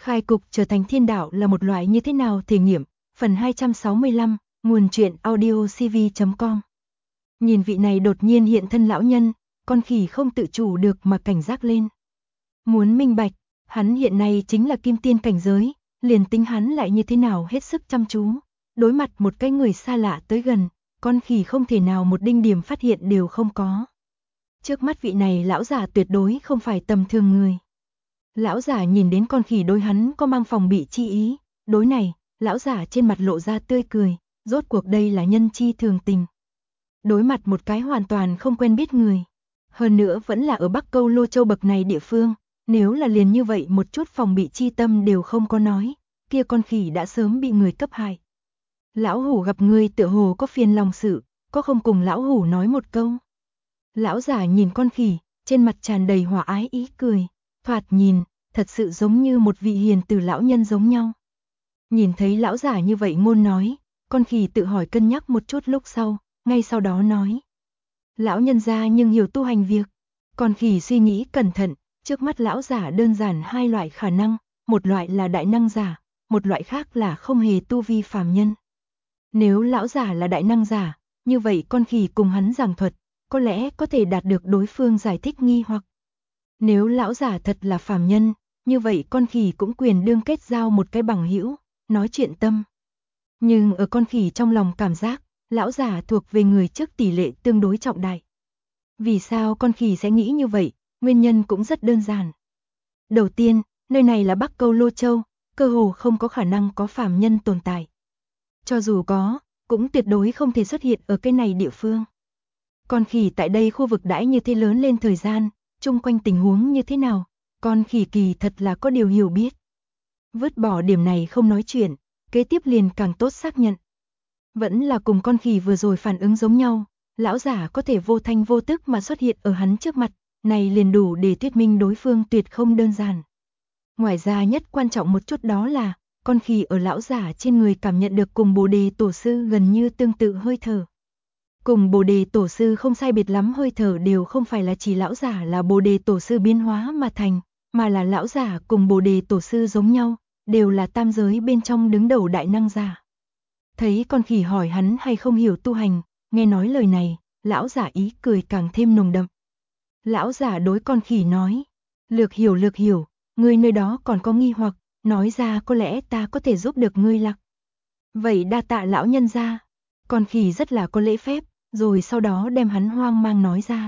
Khai cục trở thành thiên đạo là một loại như thế nào thể nghiệm, phần 265, nguồn truyện audiocv.com. Nhìn vị này đột nhiên hiện thân lão nhân, con khỉ không tự chủ được mà cảnh giác lên. Muốn minh bạch, hắn hiện nay chính là kim tiên cảnh giới, liền tính hắn lại như thế nào hết sức chăm chú. Đối mặt một cái người xa lạ tới gần, con khỉ không thể nào một đinh điểm phát hiện đều không có. Trước mắt vị này lão giả tuyệt đối không phải tầm thường người. Lão giả nhìn đến con khỉ đối hắn có mang phòng bị chi ý, đối này, lão giả trên mặt lộ ra tươi cười, rốt cuộc đây là nhân chi thường tình. Đối mặt một cái hoàn toàn không quen biết người, hơn nữa vẫn là ở Bắc Câu Lô Châu bậc này địa phương, nếu là liền như vậy một chút phòng bị chi tâm đều không có nói, kia con khỉ đã sớm bị người cấp hại. Lão hủ gặp ngươi tựa hồ có phiền lòng sự, có không cùng lão hủ nói một câu. Lão giả nhìn con khỉ, trên mặt tràn đầy hòa ái ý cười, thoạt nhìn, thật sự giống như một vị hiền từ lão nhân giống nhau. Nhìn thấy lão giả như vậy ngôn nói, con khỉ tự hỏi cân nhắc một chút lúc sau, ngay sau đó nói. Lão nhân gia nhưng hiểu tu hành việc. Con khỉ suy nghĩ cẩn thận, trước mắt lão giả đơn giản hai loại khả năng, một loại là đại năng giả, một loại khác là không hề tu vi phàm nhân. Nếu lão giả là đại năng giả, như vậy con khỉ cùng hắn giảng thuật, có lẽ có thể đạt được đối phương giải thích nghi hoặc. Nếu lão giả thật là phàm nhân, như vậy con khỉ cũng quyền đương kết giao một cái bằng hữu, nói chuyện tâm. Nhưng ở con khỉ trong lòng cảm giác, lão giả thuộc về người trước tỷ lệ tương đối trọng đại. Vì sao con khỉ sẽ nghĩ như vậy? Nguyên nhân cũng rất đơn giản. Đầu tiên, nơi này là Bắc Câu Lô Châu, cơ hồ không có khả năng có phàm nhân tồn tại. Cho dù có, cũng tuyệt đối không thể xuất hiện ở cái này địa phương. Con khỉ tại đây khu vực đãi như thế lớn lên thời gian, chung quanh tình huống như thế nào, con khỉ kỳ thật là có điều hiểu biết. Vứt bỏ điểm này không nói chuyện, kế tiếp liền càng tốt xác nhận. Vẫn là cùng con khỉ vừa rồi phản ứng giống nhau, lão giả có thể vô thanh vô tức mà xuất hiện ở hắn trước mặt, này liền đủ để thuyết minh đối phương tuyệt không đơn giản. Ngoài ra nhất quan trọng một chút đó là, con khỉ ở lão giả trên người cảm nhận được cùng Bồ Đề Tổ Sư gần như tương tự hơi thở. Cùng Bồ Đề Tổ Sư không sai biệt lắm hơi thở đều không phải là chỉ lão giả là Bồ Đề Tổ Sư biến hóa mà thành, mà là lão giả cùng Bồ Đề Tổ Sư giống nhau, đều là tam giới bên trong đứng đầu đại năng giả. Thấy con khỉ hỏi hắn hay không hiểu tu hành, nghe nói lời này, lão giả ý cười càng thêm nồng đậm. Lão giả đối con khỉ nói, lược hiểu, ngươi nơi đó còn có nghi hoặc, nói ra có lẽ ta có thể giúp được ngươi lạc. Vậy đa tạ lão nhân gia. Con khỉ rất là có lễ phép, rồi sau đó đem hắn hoang mang nói ra.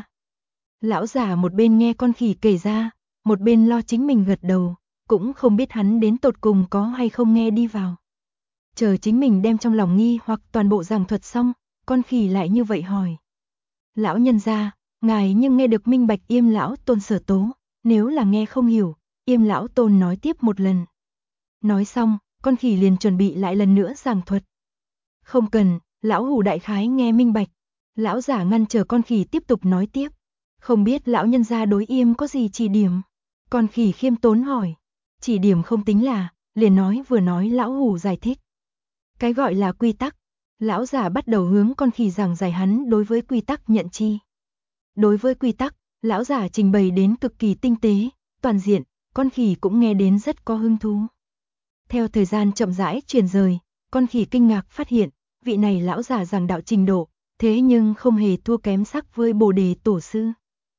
Lão giả một bên nghe con khỉ kể ra, một bên lo chính mình gật đầu, cũng không biết hắn đến tột cùng có hay không nghe đi vào. Chờ chính mình đem trong lòng nghi hoặc toàn bộ giảng thuật xong, con khỉ lại như vậy hỏi. Lão nhân gia, ngài nhưng nghe được minh bạch Yêm lão tôn sở tố, nếu là nghe không hiểu, Yêm lão tôn nói tiếp một lần. Nói xong, con khỉ liền chuẩn bị lại lần nữa giảng thuật. Không cần, lão hủ đại khái nghe minh bạch. Lão giả ngăn chờ con khỉ tiếp tục nói tiếp. Không biết lão nhân gia đối Yêm có gì chỉ điểm? Con khỉ khiêm tốn hỏi. Chỉ điểm không tính là, liền nói vừa nói lão hủ giải thích. Cái gọi là quy tắc. Lão giả bắt đầu hướng con khỉ giảng giải hắn đối với quy tắc nhận chi. Đối với quy tắc, lão giả trình bày đến cực kỳ tinh tế, toàn diện, con khỉ cũng nghe đến rất có hứng thú. Theo thời gian chậm rãi truyền rời, con khỉ kinh ngạc phát hiện, vị này lão giả giảng đạo trình độ, thế nhưng không hề thua kém sắc với Bồ Đề Tổ Sư.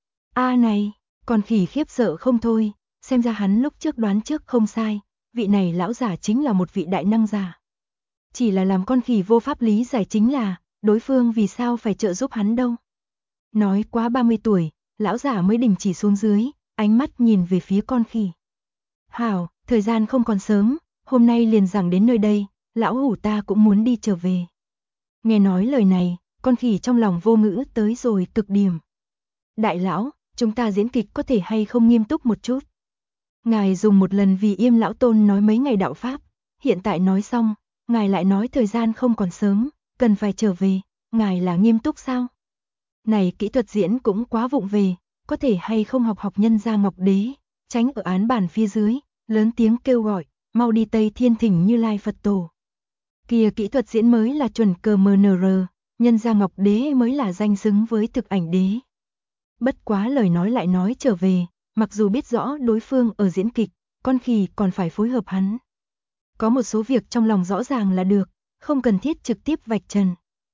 Này, con khỉ khiếp sợ không thôi, xem ra hắn lúc trước đoán trước không sai, vị này lão giả chính là một vị đại năng giả. Chỉ là làm con khỉ vô pháp lý giải chính là, đối phương vì sao phải trợ giúp hắn đâu. Nói quá 30 tuổi, lão giả mới đình chỉ xuống dưới, ánh mắt nhìn về phía con khỉ. Hảo, thời gian không còn sớm, hôm nay liền giảng đến nơi đây, lão hủ ta cũng muốn đi trở về. Nghe nói lời này, con khỉ trong lòng vô ngữ tới rồi cực điểm. Đại lão, chúng ta diễn kịch có thể hay không nghiêm túc một chút. Ngài dùng một lần vì Yêm lão tôn nói mấy ngày đạo pháp, hiện tại nói xong, ngài lại nói thời gian không còn sớm, cần phải trở về, ngài là nghiêm túc sao? Này kỹ thuật diễn cũng quá vụng về, có thể hay không học nhân gia Ngọc Đế, tránh ở án bàn phía dưới, lớn tiếng kêu gọi, mau đi Tây Thiên thỉnh Như Lai Phật Tổ. Kia kỹ thuật diễn mới là chuẩn CMNR, nhân gia Ngọc Đế mới là danh xứng với thực ảnh đế. Bất quá lời nói lại nói trở về, mặc dù biết rõ đối phương ở diễn kịch, con khỉ còn phải phối hợp hắn. Có một số việc trong lòng rõ ràng là được, không cần thiết trực tiếp vạch trần.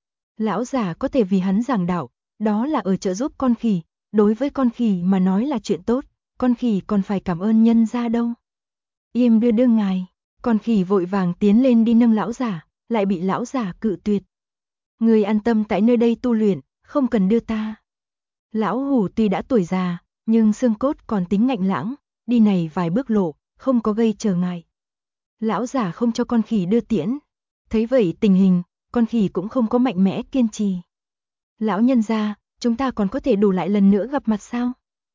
Lão giả có thể vì hắn giảng đạo, đó là ở trợ giúp con khỉ, đối với con khỉ mà nói là chuyện tốt, con khỉ còn phải cảm ơn nhân gia đâu. Im đưa ngài, con khỉ vội vàng tiến lên đi nâng lão giả, lại bị lão giả cự tuyệt. Người an tâm tại nơi đây tu luyện, không cần đưa ta. Lão hủ tuy đã tuổi già, nhưng xương cốt còn tính ngạnh lãng, đi này vài bước lộ, không có gây trở ngại. Lão giả không cho con khỉ đưa tiễn. Thấy vậy tình hình, con khỉ cũng không có mạnh mẽ kiên trì. Lão nhân gia, chúng ta còn có thể đủ lại lần nữa gặp mặt sao?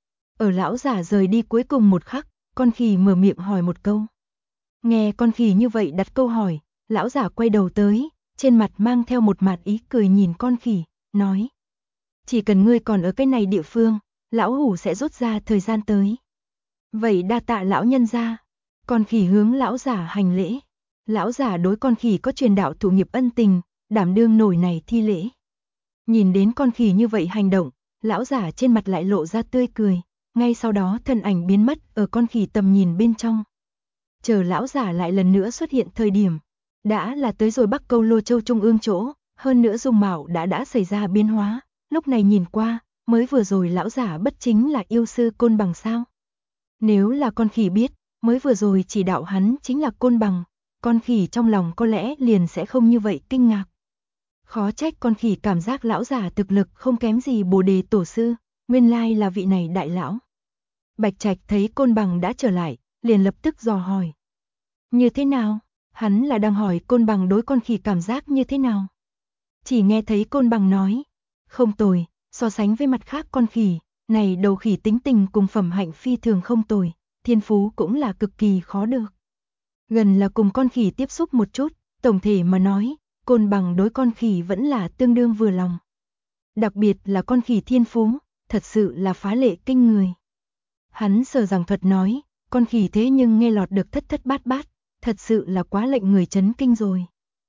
Ở lão giả rời đi cuối cùng một khắc, con khỉ mở miệng hỏi một câu. Nghe con khỉ như vậy đặt câu hỏi, lão giả quay đầu tới, trên mặt mang theo một mặt ý cười nhìn con khỉ, nói. Chỉ cần ngươi còn ở cái này địa phương, lão hủ sẽ rút ra thời gian tới. Vậy đa tạ lão nhân gia. Con khỉ hướng lão giả hành lễ. Lão giả đối con khỉ có truyền đạo thụ nghiệp ân tình, đảm đương nổi này thi lễ. Nhìn đến con khỉ như vậy hành động, lão giả trên mặt lại lộ ra tươi cười, ngay sau đó thân ảnh biến mất ở con khỉ tầm nhìn bên trong. Chờ lão giả lại lần nữa xuất hiện thời điểm, đã là tới rồi Bắc Câu Lô Châu trung ương chỗ, hơn nữa dung mạo đã xảy ra biến hóa, lúc này nhìn qua, mới vừa rồi lão giả bất chính là yêu sư Côn Bằng sao? Nếu là con khỉ biết, mới vừa rồi chỉ đạo hắn chính là Côn Bằng, con khỉ trong lòng có lẽ liền sẽ không như vậy kinh ngạc. Khó trách con khỉ cảm giác lão giả thực lực không kém gì Bồ Đề tổ sư, nguyên lai là vị này đại lão. Bạch Trạch thấy Côn Bằng đã trở lại, liền lập tức dò hỏi. Như thế nào? Hắn là đang hỏi Côn Bằng đối con khỉ cảm giác như thế nào? Chỉ nghe thấy Côn Bằng nói, không tồi, so sánh với mặt khác con khỉ, này đầu khỉ tính tình cùng phẩm hạnh phi thường không tồi, thiên phú cũng là cực kỳ khó được. Gần là cùng con khỉ tiếp xúc một chút, tổng thể mà nói, Côn Bằng đối con khỉ vẫn là tương đương vừa lòng. Đặc biệt là con khỉ thiên phú, thật sự là phá lệ kinh người. Hắn sở giảng thuật nói, con khỉ thế nhưng nghe lọt được thất thất bát bát, thật sự là quá lệnh người chấn kinh rồi.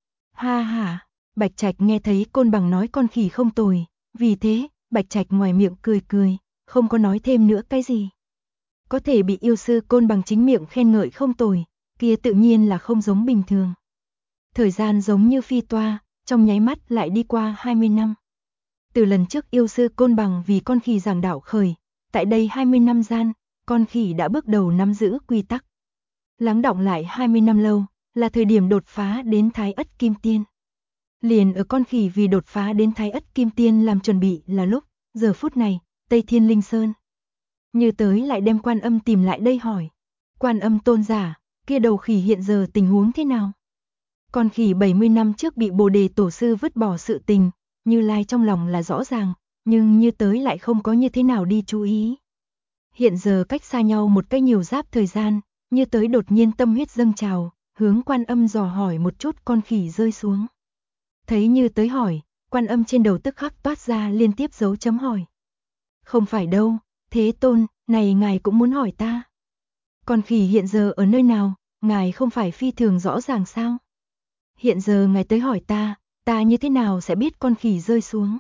Ha ha, Bạch Trạch nghe thấy Côn Bằng nói con khỉ không tồi, vì thế, Bạch Trạch ngoài miệng cười cười, không có nói thêm nữa cái gì. Có thể bị yêu sư Côn Bằng chính miệng khen ngợi không tồi, kia tự nhiên là không giống bình thường. Thời gian giống như phi toa, trong nháy mắt lại đi qua 20 năm. Từ lần trước yêu sư Côn Bằng vì con khỉ giảng đạo khởi, tại đây 20 năm gian, con khỉ đã bước đầu nắm giữ quy tắc. Lắng đọng lại 20 năm lâu, là thời điểm đột phá đến Thái Ất Kim Tiên. Liền ở con khỉ vì đột phá đến Thái Ất Kim Tiên làm chuẩn bị là lúc, giờ phút này, Tây Thiên Linh Sơn. Như tới lại đem Quan Âm tìm lại đây hỏi. Quan Âm tôn giả, kia đầu khỉ hiện giờ tình huống thế nào? Con khỉ 70 năm trước bị Bồ Đề tổ sư vứt bỏ sự tình, Như Lai trong lòng là rõ ràng, nhưng Như tới lại không có như thế nào đi chú ý. Hiện giờ cách xa nhau một cái nhiều giáp thời gian, Như tới đột nhiên tâm huyết dâng trào, hướng Quan Âm dò hỏi một chút con khỉ rơi xuống. Thấy Như tới hỏi, Quan Âm trên đầu tức khắc toát ra liên tiếp dấu chấm hỏi. Không phải đâu, Thế Tôn, này ngài cũng muốn hỏi ta. Con khỉ hiện giờ ở nơi nào, ngài không phải phi thường rõ ràng sao? Hiện giờ ngài tới hỏi ta như thế nào sẽ biết con khỉ rơi xuống?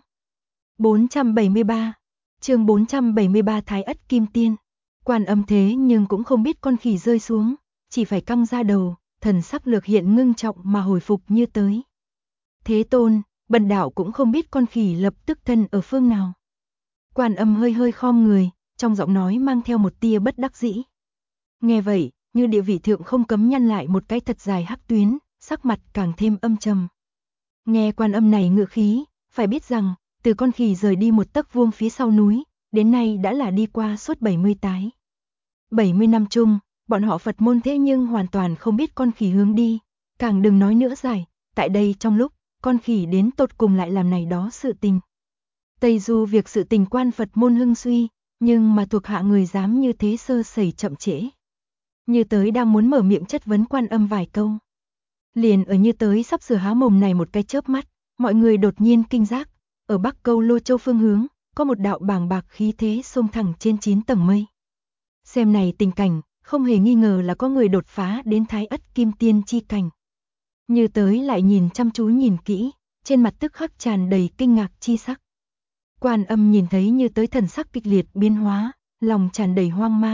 473, chương 473 Thái Ất Kim Tiên. Quan Âm thế nhưng cũng không biết con khỉ rơi xuống, chỉ phải căng ra đầu, thần sắc lược hiện ngưng trọng mà hồi phục Như tới. Thế Tôn, bần đạo cũng không biết con khỉ lập tức thân ở phương nào. Quan Âm hơi hơi khom người, trong giọng nói mang theo một tia bất đắc dĩ. Nghe vậy, Như địa vị thượng không cấm nhăn lại một cái thật dài hắc tuyến, sắc mặt càng thêm âm trầm. Nghe Quan Âm này ngữ khí, phải biết rằng, từ con khỉ rời đi một tấc vuông phía sau núi, đến nay đã là đi qua suốt 70 tái. 70 năm chung, bọn họ Phật môn thế nhưng hoàn toàn không biết con khỉ hướng đi, càng đừng nói nữa giải, tại đây trong lúc, con khỉ đến tột cùng lại làm này đó sự tình. Tây Du việc sự tình quan Phật môn hưng suy, nhưng mà thuộc hạ người dám như thế sơ sẩy chậm trễ. Như tới đang muốn mở miệng chất vấn Quan Âm vài câu. Liền ở Như tới sắp sửa há mồm này một cái chớp mắt, mọi người đột nhiên kinh giác, ở Bắc Câu Lô Châu phương hướng, có một đạo bàng bạc khí thế xông thẳng trên 9 tầng mây. Xem này tình cảnh, không hề nghi ngờ là có người đột phá đến Thái Ất Kim Tiên chi cảnh. Như tới lại nhìn chăm chú nhìn kỹ, trên mặt tức khắc tràn đầy kinh ngạc chi sắc. Quan Âm nhìn thấy Như tới thần sắc kịch liệt biến hóa, lòng tràn đầy hoang mang,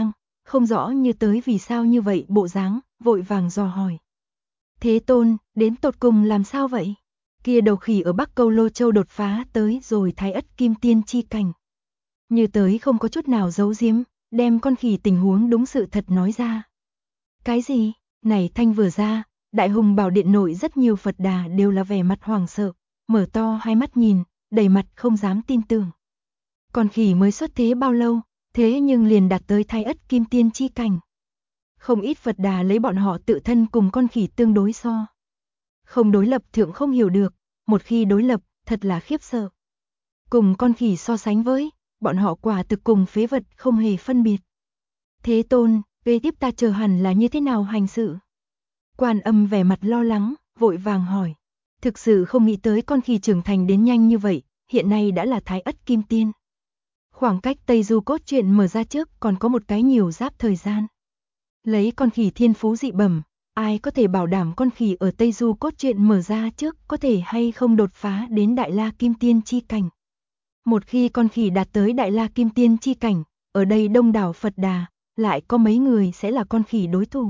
không rõ Như Tới vì sao như vậy bộ dáng, vội vàng dò hỏi. Thế Tôn, đến tột cùng làm sao vậy? Kia đầu khỉ ở Bắc Câu Lô Châu đột phá tới rồi Thái Ất Kim Tiên chi cảnh. Như Tới không có chút nào giấu giếm, đem con khỉ tình huống đúng sự thật nói ra. Cái gì? Này thanh vừa ra, Đại Hùng Bảo Điện nội rất nhiều Phật Đà đều là vẻ mặt hoảng sợ, mở to hai mắt nhìn, đầy mặt không dám tin tưởng. Con khỉ mới xuất thế bao lâu, thế nhưng liền đạt tới Thái Ất Kim Tiên chi cảnh. Không ít Phật Đà lấy bọn họ tự thân cùng con khỉ tương đối so. Không đối lập thượng không hiểu được, một khi đối lập, thật là khiếp sợ. Cùng con khỉ so sánh với, bọn họ quả thực cùng phế vật không hề phân biệt. Thế Tôn, kế tiếp ta chờ hẳn là như thế nào hành sự? Quan Âm vẻ mặt lo lắng, vội vàng hỏi. Thực sự không nghĩ tới con khỉ trưởng thành đến nhanh như vậy, hiện nay đã là Thái Ất Kim Tiên. Khoảng cách Tây Du cốt truyện mở ra trước còn có một cái nhiều giáp thời gian. Lấy con khỉ thiên phú dị bẩm, ai có thể bảo đảm con khỉ ở Tây Du cốt truyện mở ra trước có thể hay không đột phá đến Đại La Kim Tiên chi cảnh. Một khi con khỉ đạt tới Đại La Kim Tiên chi cảnh, ở đây đông đảo Phật Đà, lại có mấy người sẽ là con khỉ đối thủ.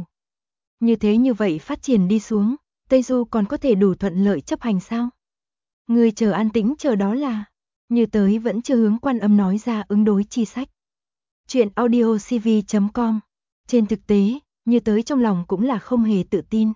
Như vậy phát triển đi xuống, Tây Du còn có thể đủ thuận lợi chấp hành sao? Người chờ an tĩnh chờ đó là, Như Tới vẫn chưa hướng Quan Âm nói ra ứng đối chi sách. Chuyện audiocv.com. Trên thực tế, Như Tới trong lòng cũng là không hề tự tin.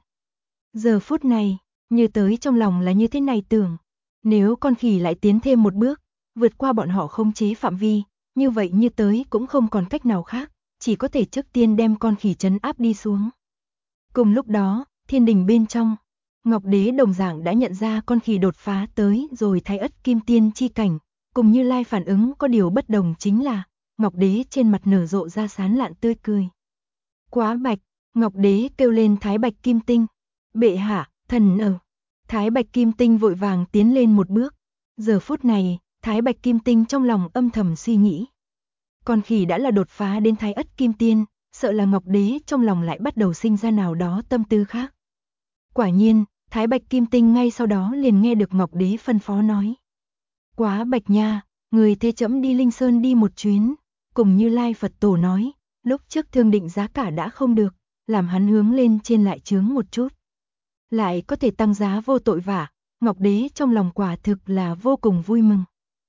Giờ phút này, Như Tới trong lòng là như thế này tưởng, nếu con khỉ lại tiến thêm một bước, vượt qua bọn họ khống chế phạm vi, như vậy Như Tới cũng không còn cách nào khác, chỉ có thể trước tiên đem con khỉ trấn áp đi xuống. Cùng lúc đó, thiên đình bên trong, Ngọc Đế đồng dạng đã nhận ra con khỉ đột phá tới rồi Thái Ất Kim Tiên chi cảnh, cùng Như Lai phản ứng có điều bất đồng chính là, Ngọc Đế trên mặt nở rộ ra sán lạn tươi cười. Quá bạch, Ngọc Đế kêu lên Thái Bạch Kim Tinh. Bệ hạ, thần ở. Thái Bạch Kim Tinh vội vàng tiến lên một bước. Giờ phút này, Thái Bạch Kim Tinh trong lòng âm thầm suy nghĩ. Con khỉ đã là đột phá đến Thái Ất Kim Tiên, sợ là Ngọc Đế trong lòng lại bắt đầu sinh ra nào đó tâm tư khác. Quả nhiên, Thái Bạch Kim Tinh ngay sau đó liền nghe được Ngọc Đế phân phó nói. Quá bạch nha, người thế trẫm đi Linh Sơn đi một chuyến, cùng Như Lai Phật Tổ nói, lúc trước thương định giá cả đã không được, làm hắn hướng lên trên lại chướng một chút. Lại có thể tăng giá vô tội vả, Ngọc Đế trong lòng quả thực là vô cùng vui mừng.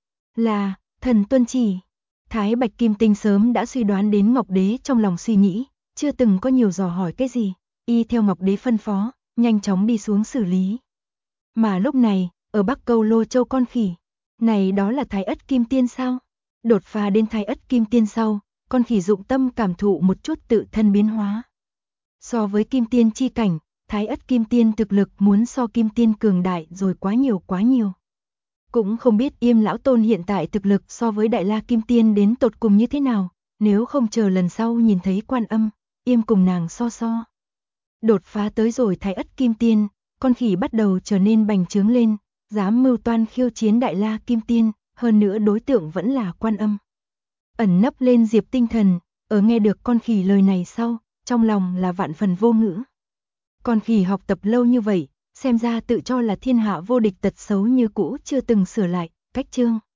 Là, thần tuân chỉ. Thái Bạch Kim Tinh sớm đã suy đoán đến Ngọc Đế trong lòng suy nghĩ, chưa từng có nhiều dò hỏi cái gì, y theo Ngọc Đế phân phó, nhanh chóng đi xuống xử lý. Mà lúc này, ở Bắc Câu Lô Châu con khỉ, này đó là Thái Ất Kim Tiên sao? Đột phá đến Thái Ất Kim Tiên sau, con khỉ dụng tâm cảm thụ một chút tự thân biến hóa. So với Kim Tiên chi cảnh, Thái Ất Kim Tiên thực lực muốn so Kim Tiên cường đại rồi quá nhiều. Cũng không biết Yêm lão tôn hiện tại thực lực so với Đại La Kim Tiên đến tột cùng như thế nào, nếu không chờ lần sau nhìn thấy Quan Âm, Yêm cùng nàng so. Đột phá tới rồi Thái Ất Kim Tiên, con khỉ bắt đầu trở nên bành trướng lên, dám mưu toan khiêu chiến Đại La Kim Tiên, hơn nữa đối tượng vẫn là Quan Âm. Ẩn nấp lên Diệp Tinh Thần, ở nghe được con khỉ lời này sau, trong lòng là vạn phần vô ngữ. Con khỉ học tập lâu như vậy, xem ra tự cho là thiên hạ vô địch tật xấu như cũ chưa từng sửa lại, cách chương.